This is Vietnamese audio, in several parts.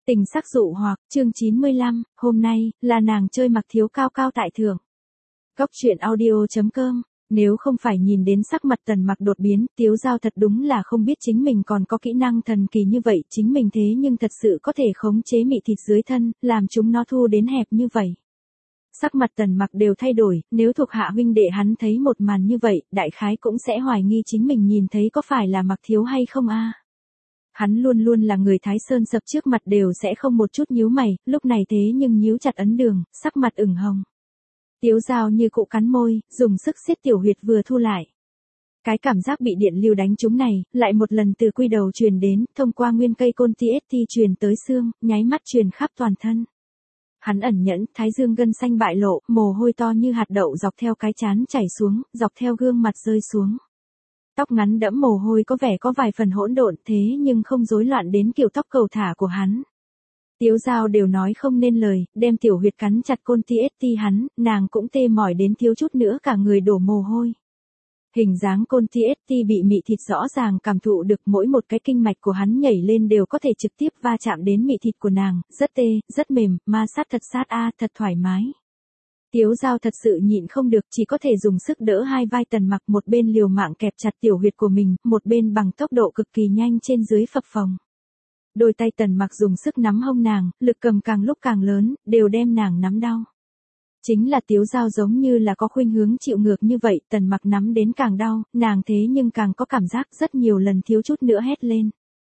Tình sắc dụ hoặc, chương 95, hôm nay, là nàng chơi mặc thiếu cao cao tại thượng. Góc truyện audio.com, nếu không phải nhìn đến sắc mặt Tần Mặc đột biến, Tiếu Giao thật đúng là không biết chính mình còn có kỹ năng thần kỳ như vậy, chính mình thế nhưng thật sự có thể khống chế mị thịt dưới thân, làm chúng nó thu đến hẹp như vậy. Sắc mặt Tần Mặc đều thay đổi, nếu thuộc hạ huynh đệ hắn thấy một màn như vậy, đại khái cũng sẽ hoài nghi chính mình nhìn thấy có phải là mặc thiếu hay không a. Hắn luôn luôn là người Thái Sơn sập trước mặt đều sẽ không một chút nhíu mày, lúc này thế nhưng nhíu chặt ấn đường, sắc mặt ửng hồng. Tiếu Giao như cụ cắn môi, dùng sức siết tiểu huyệt vừa thu lại. Cái cảm giác bị điện lưu đánh trúng này, lại một lần từ quy đầu truyền đến, thông qua nguyên cây côn TST truyền tới xương, nháy mắt truyền khắp toàn thân. Hắn ẩn nhẫn, thái dương gân xanh bại lộ, mồ hôi to như hạt đậu dọc theo cái trán chảy xuống, dọc theo gương mặt rơi xuống. Tóc ngắn đẫm mồ hôi có vẻ có vài phần hỗn độn thế nhưng không rối loạn đến kiểu tóc cầu thả của hắn. Tiếu Giao đều nói không nên lời, đem tiểu huyệt cắn chặt côn TST hắn, nàng cũng tê mỏi đến thiếu chút nữa cả người đổ mồ hôi. Hình dáng côn TST bị mị thịt rõ ràng cảm thụ được, mỗi một cái kinh mạch của hắn nhảy lên đều có thể trực tiếp va chạm đến mị thịt của nàng, rất tê, rất mềm, ma sát thật sát a, thật thoải mái. Tiếu Giao thật sự nhịn không được, chỉ có thể dùng sức đỡ hai vai Tần Mặc, một bên liều mạng kẹp chặt tiểu huyệt của mình, một bên bằng tốc độ cực kỳ nhanh trên dưới phập phồng. Đôi tay Tần Mặc dùng sức nắm hông nàng, lực cầm càng lúc càng lớn, đều đem nàng nắm đau. Chính là Tiếu Giao giống như là có khuynh hướng chịu ngược như vậy, Tần Mặc nắm đến càng đau, nàng thế nhưng càng có cảm giác, rất nhiều lần thiếu chút nữa hét lên.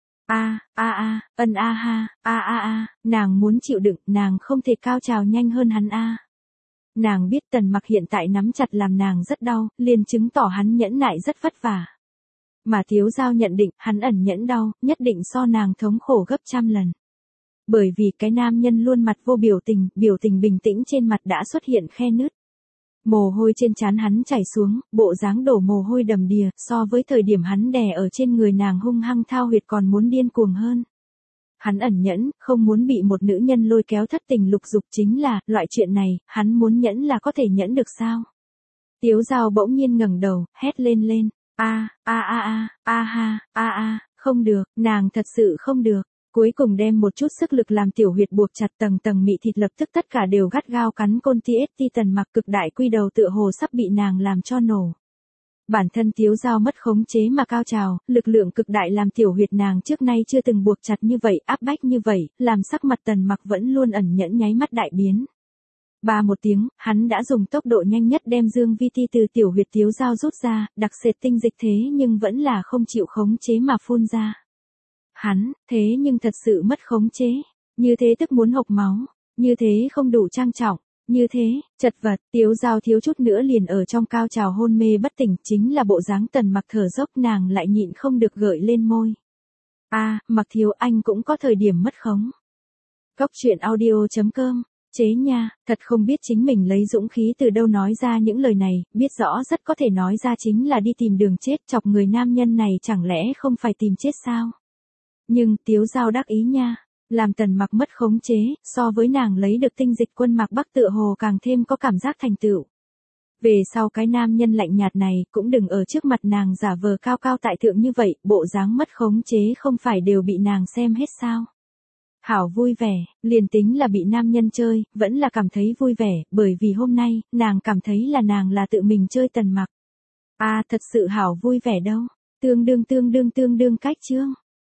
Ân a ha, nàng muốn chịu đựng, nàng không thể cao trào nhanh hơn hắn a. Nàng biết Tần Mặc hiện tại nắm chặt làm nàng rất đau, liền chứng tỏ hắn nhẫn nại rất vất vả. Mà Tiếu Giao nhận định, hắn ẩn nhẫn đau, nhất định so nàng thống khổ gấp trăm lần. Bởi vì cái nam nhân luôn mặt vô biểu tình bình tĩnh trên mặt đã xuất hiện khe nứt. Mồ hôi trên trán hắn chảy xuống, bộ dáng đổ mồ hôi đầm đìa, so với thời điểm hắn đè ở trên người nàng hung hăng thao huyệt còn muốn điên cuồng hơn. Hắn ẩn nhẫn, không muốn bị một nữ nhân lôi kéo thất tình lục dục, chính là, loại chuyện này, hắn muốn nhẫn là có thể nhẫn được sao? Tiếu Giao bỗng nhiên ngẩng đầu, hét lên. Không được, nàng thật sự không được. Cuối cùng đem một chút sức lực làm tiểu huyệt buộc chặt, tầng mị thịt lập tức tất cả đều gắt gao cắn côn TST. Tần Mặc cực đại quy đầu tựa hồ sắp bị nàng làm cho nổ. Bản thân Tiếu Giao mất khống chế mà cao trào, lực lượng cực đại làm tiểu huyệt nàng trước nay chưa từng buộc chặt như vậy, áp bách như vậy, làm sắc mặt Tần Mặc vẫn luôn ẩn nhẫn nháy mắt đại biến. Ba một tiếng, hắn đã dùng tốc độ nhanh nhất đem dương vi ti từ tiểu huyệt Tiếu Giao rút ra, đặc sệt tinh dịch thế nhưng vẫn là không chịu khống chế mà phun ra. Hắn, thế nhưng thật sự mất khống chế, như thế tức muốn hộc máu, như thế không đủ trang trọng, như thế, chật vật, Tiếu Giao thiếu chút nữa liền ở trong cao trào hôn mê bất tỉnh, chính là bộ dáng Tần Mặc thở dốc, nàng lại nhịn không được gợi lên môi. Mặc thiếu, anh cũng có thời điểm mất khống. Góc truyện audio.com, chế nha, thật không biết chính mình lấy dũng khí từ đâu nói ra những lời này, biết rõ rất có thể nói ra chính là đi tìm đường chết, chọc người nam nhân này chẳng lẽ không phải tìm chết sao? Nhưng, Tiếu Giao đắc ý nha, làm Tần Mặc mất khống chế, so với nàng lấy được tinh dịch quân Mạc Bắc tựa hồ càng thêm có cảm giác thành tựu. Về sau cái nam nhân lạnh nhạt này, cũng đừng ở trước mặt nàng giả vờ cao cao tại thượng như vậy, bộ dáng mất khống chế không phải đều bị nàng xem hết sao. Hảo vui vẻ, liền tính là bị nam nhân chơi, vẫn là cảm thấy vui vẻ, bởi vì hôm nay, nàng cảm thấy là nàng là tự mình chơi Tần Mặc. Thật sự hảo vui vẻ đâu, tương đương cách chương.